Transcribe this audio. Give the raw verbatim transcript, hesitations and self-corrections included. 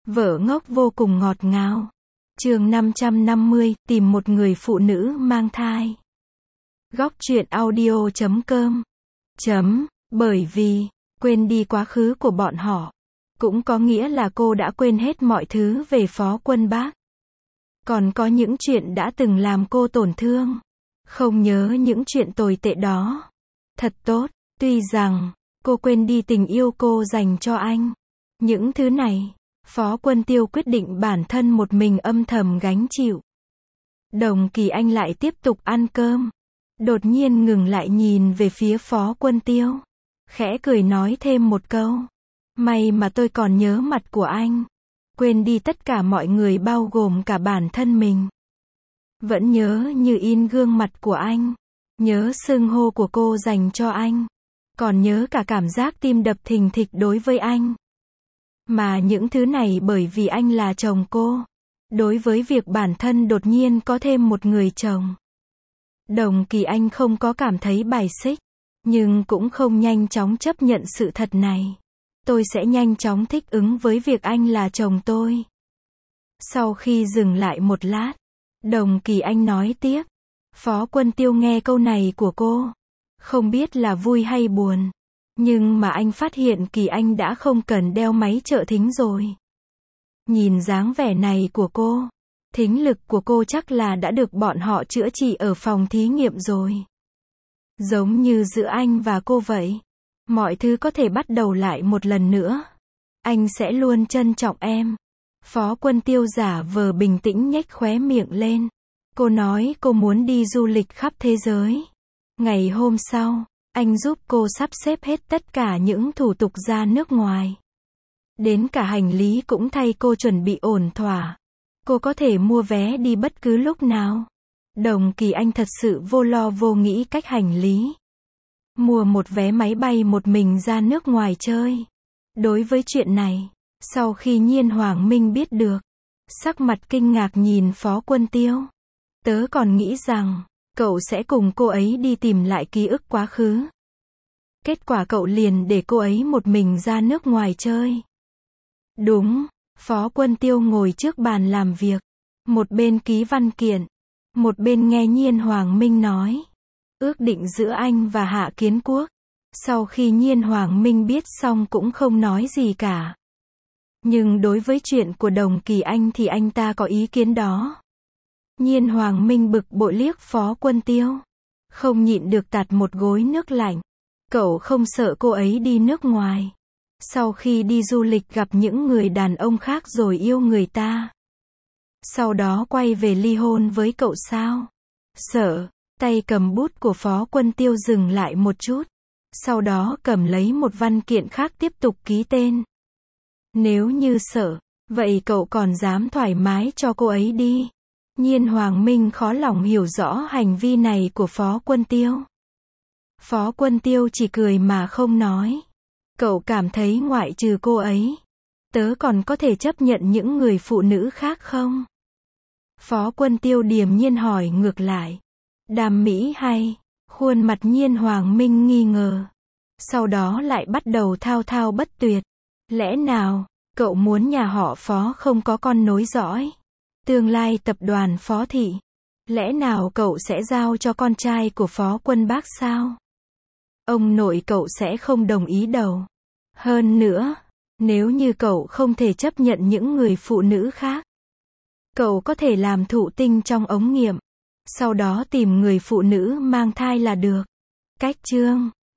Vợ ngốc vô cùng ngọt ngào. Chương năm trăm năm mươi, tìm một người phụ nữ mang thai. Góc truyện audio chấm com. Chấm, bởi vì, quên đi quá khứ của bọn họ. Cũng có nghĩa là cô đã quên hết mọi thứ về Phó Quân Bác. Còn có những chuyện đã từng làm cô tổn thương. Không nhớ những chuyện tồi tệ đó. Thật tốt, tuy rằng, cô quên đi tình yêu cô dành cho anh. Những thứ này, Phó Quân Tiêu quyết định bản thân một mình âm thầm gánh chịu. Đồng Kỳ Anh lại tiếp tục ăn cơm. Đột nhiên ngừng lại nhìn về phía Phó Quân Tiêu. Khẽ cười nói thêm một câu. May mà tôi còn nhớ mặt của anh. Quên đi tất cả mọi người bao gồm cả bản thân mình. Vẫn nhớ như in gương mặt của anh. Nhớ xưng hô của cô dành cho anh. Còn nhớ cả cảm giác tim đập thình thịch đối với anh. Mà những thứ này bởi vì anh là chồng cô. Đối với việc bản thân đột nhiên có thêm một người chồng. Đồng Kỳ Anh không có cảm thấy bài xích. Nhưng cũng không nhanh chóng chấp nhận sự thật này. Tôi sẽ nhanh chóng thích ứng với việc anh là chồng tôi. Sau khi dừng lại một lát, Đồng Kỳ Anh nói tiếp. Phó Quân Tiêu nghe câu này của cô. Không biết là vui hay buồn. Nhưng mà anh phát hiện Kỳ Anh đã không cần đeo máy trợ thính rồi. Nhìn dáng vẻ này của cô, thính lực của cô chắc là đã được bọn họ chữa trị ở phòng thí nghiệm rồi. Giống như giữa anh và cô vậy. Mọi thứ có thể bắt đầu lại một lần nữa. Anh sẽ luôn trân trọng em. Phó Quân Tiêu giả vờ bình tĩnh nhếch khóe miệng lên. Cô nói cô muốn đi du lịch khắp thế giới. Ngày hôm sau, anh giúp cô sắp xếp hết tất cả những thủ tục ra nước ngoài. Đến cả hành lý cũng thay cô chuẩn bị ổn thỏa. Cô có thể mua vé đi bất cứ lúc nào. Đồng Kỳ Anh thật sự vô lo vô nghĩ cách hành lý. Mua một vé máy bay một mình ra nước ngoài chơi. Đối với chuyện này, sau khi Nhiên Hoàng Minh biết được, sắc mặt kinh ngạc nhìn Phó Quân Tiêu. Tớ còn nghĩ rằng, cậu sẽ cùng cô ấy đi tìm lại ký ức quá khứ. Kết quả cậu liền để cô ấy một mình ra nước ngoài chơi. Đúng, Phó Quân Tiêu ngồi trước bàn làm việc. Một bên ký văn kiện. Một bên nghe Nhiên Hoàng Minh nói. Ước định giữa anh và Hạ Kiến Quốc. Sau khi Nhiên Hoàng Minh biết xong cũng không nói gì cả. Nhưng đối với chuyện của Đồng Kỳ Anh thì anh ta có ý kiến đó. Nhiên Hoàng Minh bực bội liếc Phó Quân Tiêu. Không nhịn được tạt một gối nước lạnh. Cậu không sợ cô ấy đi nước ngoài. Sau khi đi du lịch gặp những người đàn ông khác rồi yêu người ta. Sau đó quay về ly hôn với cậu sao? Sợ. Tay cầm bút của Phó Quân Tiêu dừng lại một chút. Sau đó cầm lấy một văn kiện khác tiếp tục ký tên. Nếu như sợ, vậy cậu còn dám thoải mái cho cô ấy đi. Nhiên Hoàng Minh khó lòng hiểu rõ hành vi này của Phó Quân Tiêu. Phó Quân Tiêu chỉ cười mà không nói. Cậu cảm thấy ngoại trừ cô ấy, tớ còn có thể chấp nhận những người phụ nữ khác không? Phó Quân Tiêu điềm nhiên hỏi ngược lại. Đàm Mỹ hay? Khuôn mặt Nhiên Hoàng Minh nghi ngờ. Sau đó lại bắt đầu thao thao bất tuyệt. Lẽ nào, cậu muốn nhà họ Phó không có con nối dõi? Tương lai tập đoàn Phó Thị. Lẽ nào cậu sẽ giao cho con trai của Phó Quân Bác sao? Ông nội cậu sẽ không đồng ý đâu. Hơn nữa, nếu như cậu không thể chấp nhận những người phụ nữ khác, cậu có thể làm thụ tinh trong ống nghiệm. Sau đó tìm người phụ nữ mang thai là được. Cách chương